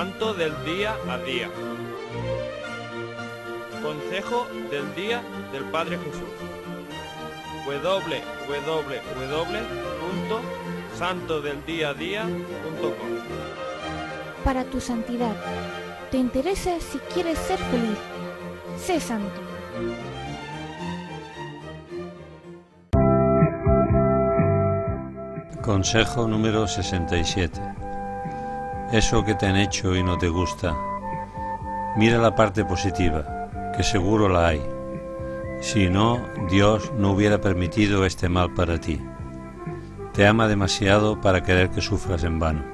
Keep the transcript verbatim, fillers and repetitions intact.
Santo del día a día. Consejo del día del Padre Jesús. w w w punto santo del día a día punto com. Para tu santidad. ¿Te interesa si quieres ser feliz? Sé santo. Consejo número sesenta y siete. Eso que te han hecho y no te gusta, mira la parte positiva, que seguro la hay. Si no, Dios no hubiera permitido este mal para ti. Te ama demasiado para querer que sufras en vano.